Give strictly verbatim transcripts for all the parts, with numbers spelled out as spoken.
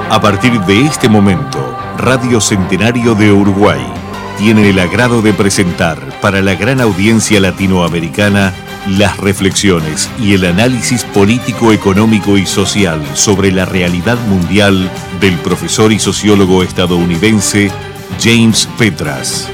A partir de este momento, Radio Centenario de Uruguay tiene el agrado de presentar para la gran audiencia latinoamericana las reflexiones y el análisis político, económico y social sobre la realidad mundial del profesor y sociólogo estadounidense James Petras.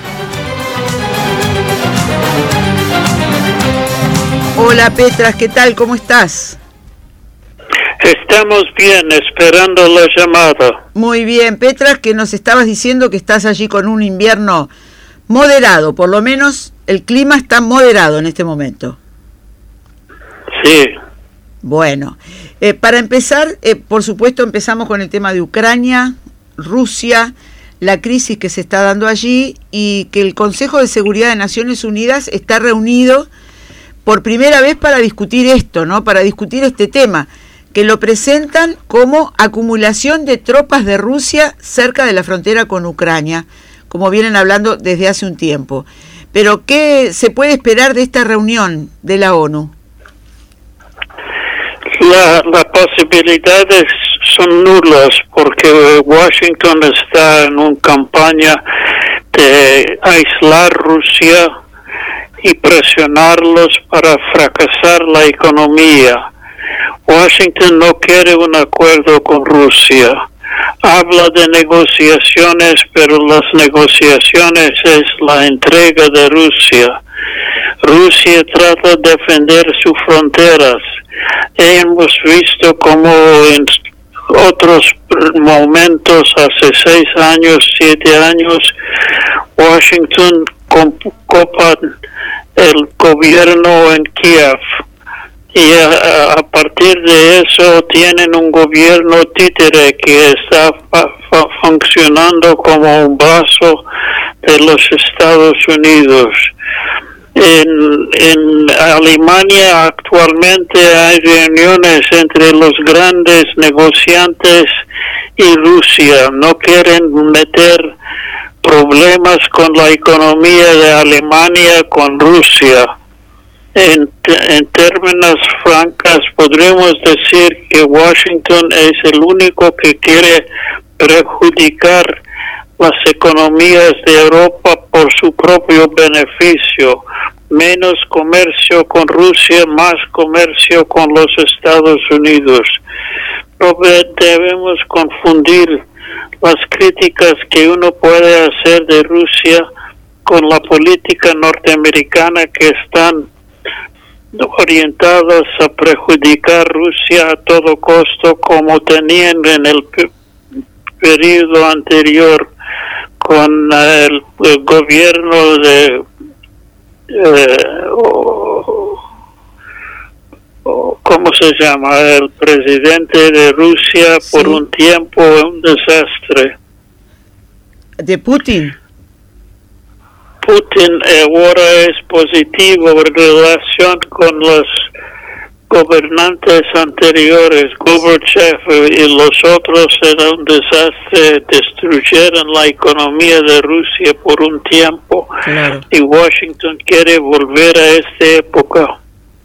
Hola Petras, ¿qué tal? ¿Cómo estás? Estamos bien, esperando la llamada. Muy bien, Petras, que nos estabas diciendo que estás allí con un invierno moderado, por lo menos el clima está moderado en este momento. Sí. Bueno, eh, para empezar, eh, por supuesto empezamos con el tema de Ucrania, Rusia, la crisis que se está dando allí y que el Consejo de Seguridad de Naciones Unidas está reunido por primera vez para discutir esto, ¿no? Para discutir este tema, que lo presentan como acumulación de tropas de Rusia cerca de la frontera con Ucrania, como vienen hablando desde hace un tiempo. Pero, ¿qué se puede esperar de esta reunión de la ONU? La, las posibilidades son nulas porque Washington está en una campaña de aislar Rusia y presionarlos para fracasar la economía. Washington no quiere un acuerdo con Rusia. Habla de negociaciones, pero las negociaciones es la entrega de Rusia. Rusia trata de defender sus fronteras. Hemos visto como en otros momentos, hace seis años, siete años, Washington copa el gobierno en Kiev. Y a, a partir de eso tienen un gobierno títere que está fa, fa, funcionando como un brazo de los Estados Unidos. En, en Alemania actualmente hay reuniones entre los grandes negociantes y Rusia. No quieren meter problemas con la economía de Alemania con Rusia. En, en términos francos, podremos decir que Washington es el único que quiere perjudicar las economías de Europa por su propio beneficio. Menos comercio con Rusia, más comercio con los Estados Unidos. No debemos confundir las críticas que uno puede hacer de Rusia con la política norteamericana que están orientadas a perjudicar Rusia a todo costo, como tenían en el pe- periodo anterior con el, el gobierno de eh, oh, oh, ¿cómo se llama? El presidente de Rusia. Sí. Por un tiempo un desastre. ¿De Putin? Putin ahora es positivo en relación con los gobernantes anteriores. Gorbachev y los otros eran un desastre, destruyeron la economía de Rusia por un tiempo. Claro. Y Washington quiere volver a esta época.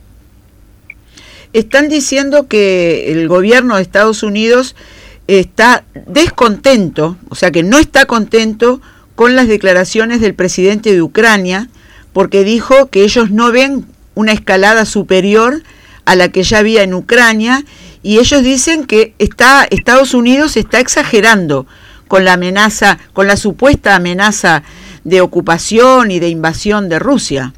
Están diciendo que el gobierno de Estados Unidos está descontento, o sea que no está contento con las declaraciones del presidente de Ucrania, porque dijo que ellos no ven una escalada superior a la que ya había en Ucrania, y ellos dicen que está Estados Unidos está exagerando con la amenaza, con la supuesta amenaza de ocupación y de invasión de Rusia.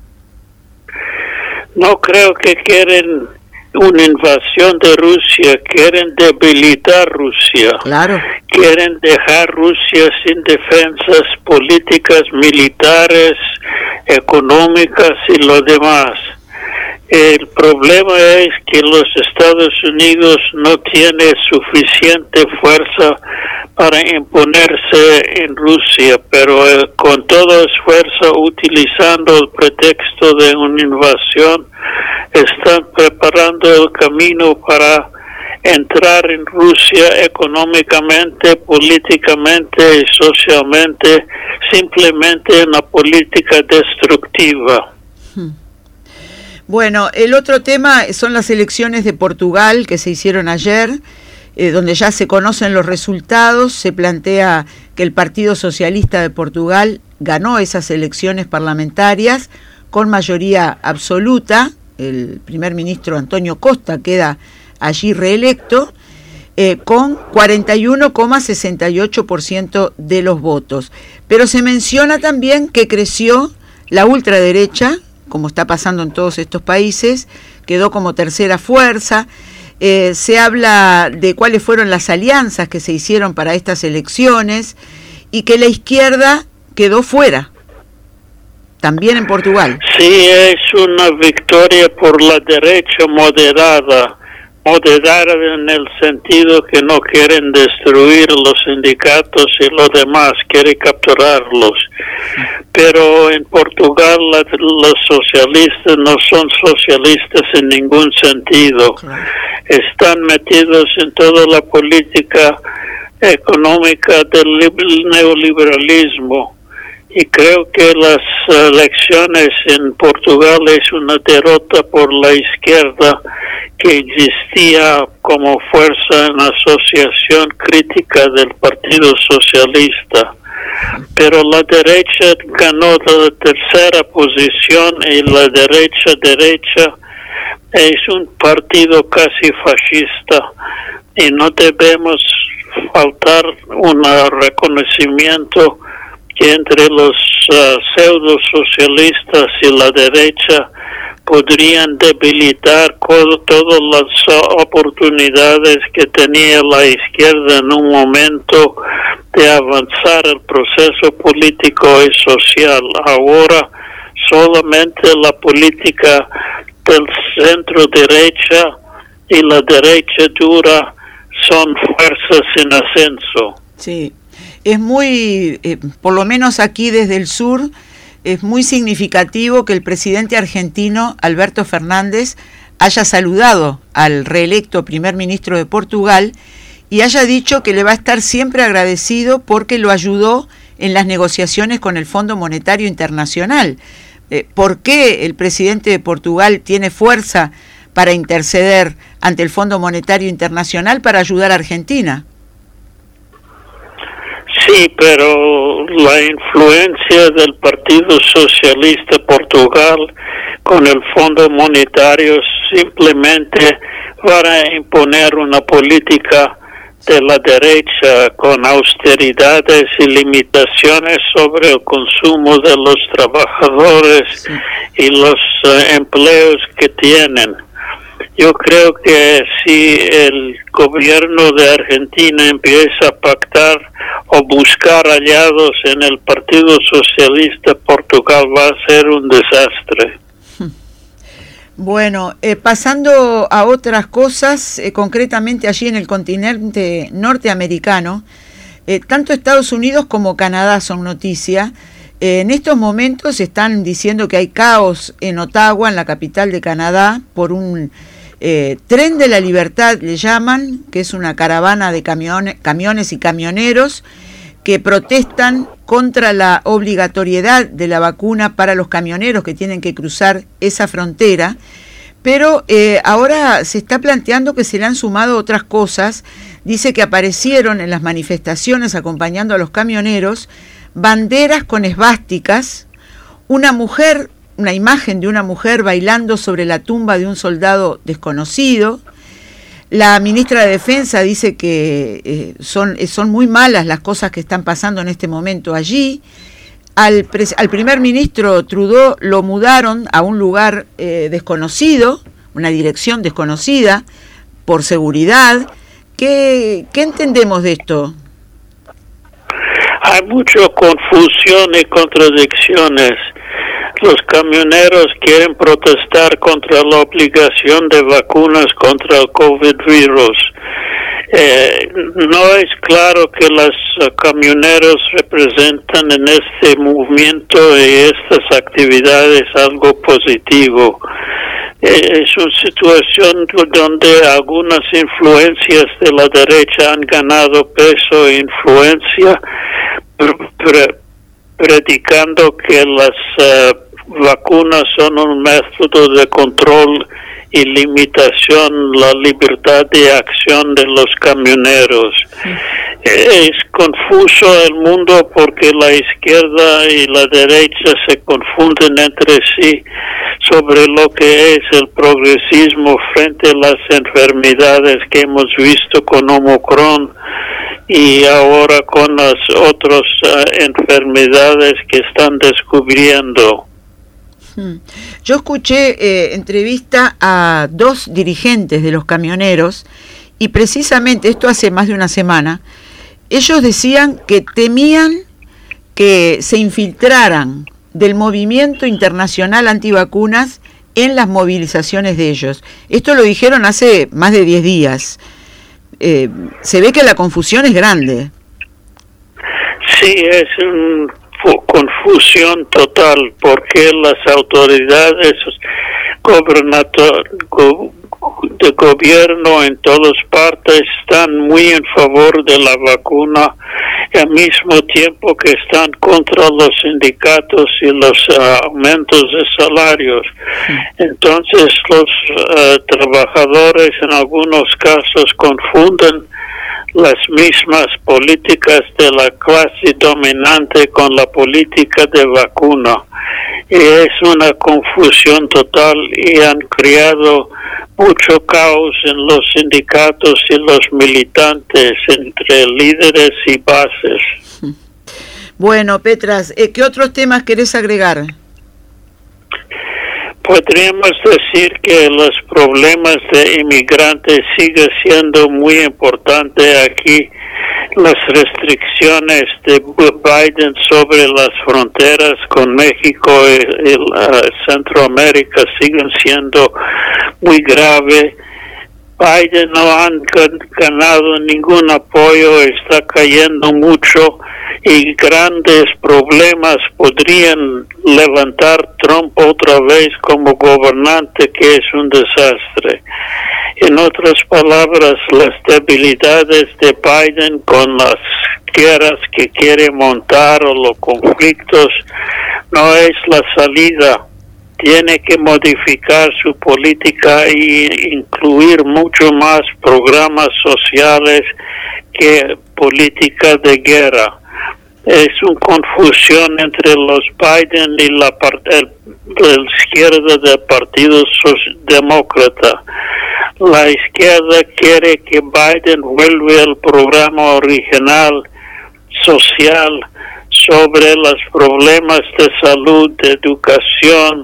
No creo que quieren una invasión de Rusia, quieren debilitar Rusia. Claro. Quieren dejar Rusia sin defensas políticas, militares, económicas y lo demás. El problema es que los Estados Unidos no tienen suficiente fuerza para imponerse en Rusia, pero eh, con todo esfuerzo, utilizando el pretexto de una invasión, están preparando el camino para entrar en Rusia económicamente, políticamente y socialmente, simplemente en la política destructiva. Bueno, el otro tema son las elecciones de Portugal que se hicieron ayer eh, donde ya se conocen los resultados. Se plantea que el Partido Socialista de Portugal ganó esas elecciones parlamentarias con mayoría absoluta. El primer ministro Antonio Costa queda allí reelecto, eh, con cuarenta y uno coma sesenta y ocho por ciento de los votos. Pero se menciona también que creció la ultraderecha, como está pasando en todos estos países, quedó como tercera fuerza. Eh, se habla de cuáles fueron las alianzas que se hicieron para estas elecciones y que la izquierda quedó fuera, también en Portugal. Sí, es una victoria por la derecha moderada, moderada en el sentido que no quieren destruir los sindicatos y lo demás, quieren capturarlos. Pero en Portugal la, los socialistas no son socialistas en ningún sentido. Están metidos en toda la política económica del neoliberalismo. Y creo que las elecciones en Portugal es una derrota por la izquierda que existía como fuerza en la asociación crítica del Partido Socialista. Pero la derecha ganó la tercera posición y la derecha derecha es un partido casi fascista y no debemos faltar un reconocimiento que entre los uh, pseudo socialistas y la derecha podrían debilitar todo, todas las uh, oportunidades que tenía la izquierda en un momento de avanzar el proceso político y social. Ahora solamente la política del centro derecha y la derecha dura son fuerzas en ascenso. Sí. Es muy, eh, por lo menos aquí desde el sur, es muy significativo que el presidente argentino, Alberto Fernández, haya saludado al reelecto primer ministro de Portugal y haya dicho que le va a estar siempre agradecido porque lo ayudó en las negociaciones con el Fondo Monetario Internacional. Eh, ¿Por qué el presidente de Portugal tiene fuerza para interceder ante el Fondo Monetario Internacional para ayudar a Argentina? Sí, pero la influencia del Partido Socialista Portugal con el Fondo Monetario simplemente para imponer una política de la derecha con austeridades y limitaciones sobre el consumo de los trabajadores sí. y los uh, empleos que tienen. Yo creo que si el gobierno de Argentina empieza a pactar o buscar aliados en el Partido Socialista, Portugal va a ser un desastre. Bueno, eh, pasando a otras cosas, eh, concretamente allí en el continente norteamericano, eh, tanto Estados Unidos como Canadá son noticia. Eh, en estos momentos están diciendo que hay caos en Ottawa, en la capital de Canadá, por un eh, tren de la libertad, le llaman, que es una caravana de camiones, camiones y camioneros que protestan contra la obligatoriedad de la vacuna para los camioneros que tienen que cruzar esa frontera, pero eh, ahora se está planteando que se le han sumado otras cosas. Dice que aparecieron en las manifestaciones acompañando a los camioneros banderas con esvásticas, una mujer, una imagen de una mujer bailando sobre la tumba de un soldado desconocido. La ministra de Defensa dice que eh, son, son muy malas las cosas que están pasando en este momento allí. Al, pres, al primer ministro Trudeau lo mudaron a un lugar eh, desconocido, una dirección desconocida, por seguridad. ¿Qué, qué entendemos de esto? Hay mucha confusión y contradicciones. Los camioneros quieren protestar contra la obligación de vacunas contra el COVID virus. Eh, no es claro que los uh, camioneros representan en este movimiento y estas actividades algo positivo. Eh, es una situación donde algunas influencias de la derecha han ganado peso e influencia, pre- pre- predicando que las uh, vacunas son un método de control y limitación la libertad de acción de los camioneros. Sí. Es confuso el mundo porque la izquierda y la derecha se confunden entre sí sobre lo que es el progresismo frente a las enfermedades que hemos visto con Omicron y ahora con las otras uh, enfermedades que están descubriendo. Yo escuché eh, entrevista a dos dirigentes de los camioneros y precisamente esto hace más de una semana. Ellos decían que temían que se infiltraran del movimiento internacional antivacunas en las movilizaciones de ellos. Esto lo dijeron hace más de diez días. Eh, se ve que la confusión es grande. Sí, es una confusión total porque las autoridades gubernatoriales de gobierno en todas partes están muy en favor de la vacuna y al mismo tiempo que están contra los sindicatos y los uh, aumentos de salarios. Entonces los uh, trabajadores en algunos casos confunden las mismas políticas de la clase dominante con la política de vacuna. Y es una confusión total y han creado mucho caos en los sindicatos y los militantes entre líderes y bases. Bueno, Petras, ¿qué otros temas querés agregar? Podríamos decir que los problemas de inmigrantes siguen siendo muy importantes aquí. Las restricciones de Biden sobre las fronteras con México y, y uh, Centroamérica siguen siendo muy graves. Biden no ha ganado ningún apoyo, está cayendo mucho y grandes problemas podrían levantar Trump otra vez como gobernante, que es un desastre. En otras palabras, las debilidades de Biden con las guerras que quiere montar o los conflictos no es la salida. Tiene que modificar su política e incluir mucho más programas sociales que política de guerra. Es una confusión entre los Biden y la, parte, la izquierda del Partido Demócrata. La izquierda quiere que Biden vuelva al programa original social sobre los problemas de salud, de educación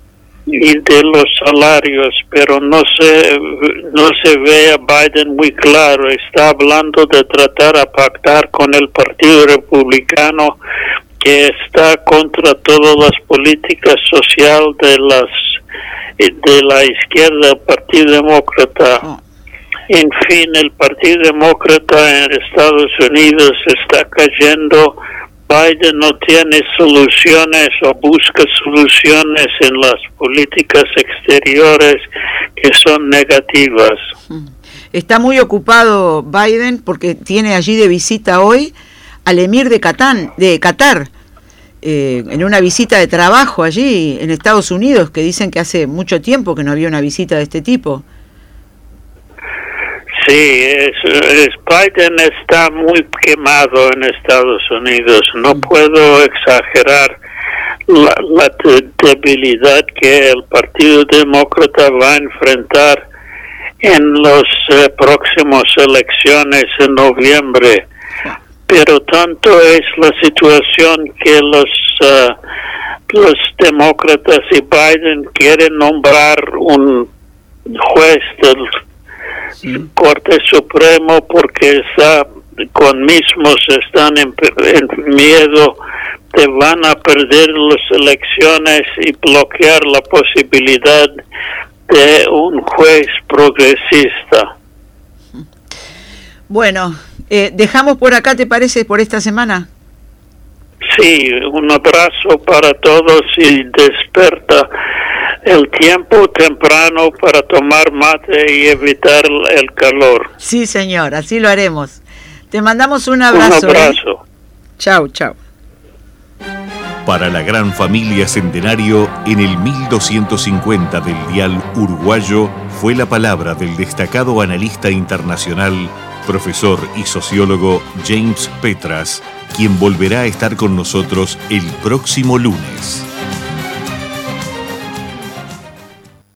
y de los salarios, pero no se no se ve a Biden muy claro. Está hablando de tratar de pactar con el Partido Republicano, que está contra todas las políticas sociales de las de la izquierda, el Partido Demócrata. En fin, el Partido Demócrata en Estados Unidos está cayendo. Biden no tiene soluciones o busca soluciones en las políticas exteriores que son negativas. Está muy ocupado Biden porque tiene allí de visita hoy al emir de Catán, de Qatar, eh, en una visita de trabajo allí en Estados Unidos, que dicen que hace mucho tiempo que no había una visita de este tipo. Sí, es, es, Biden está muy quemado en Estados Unidos. No puedo exagerar la, la debilidad que el Partido Demócrata va a enfrentar en las eh, próximas elecciones en noviembre. Pero tanto es la situación que los, uh, los demócratas y Biden quieren nombrar un juez del Sí. Corte Supremo porque está con mismos están en, en miedo de van a perder las elecciones y bloquear la posibilidad de un juez progresista. Bueno, eh, dejamos por acá, ¿te parece, por esta semana? Sí, un abrazo para todos y desperta el tiempo temprano para tomar mate y evitar el calor. Sí, señor, así lo haremos. Te mandamos un abrazo. Un abrazo. ¿Eh? Chau, chau. Para la gran familia Centenario, en el mil doscientos cincuenta del dial uruguayo, fue la palabra del destacado analista internacional, profesor y sociólogo James Petras, quien volverá a estar con nosotros el próximo lunes.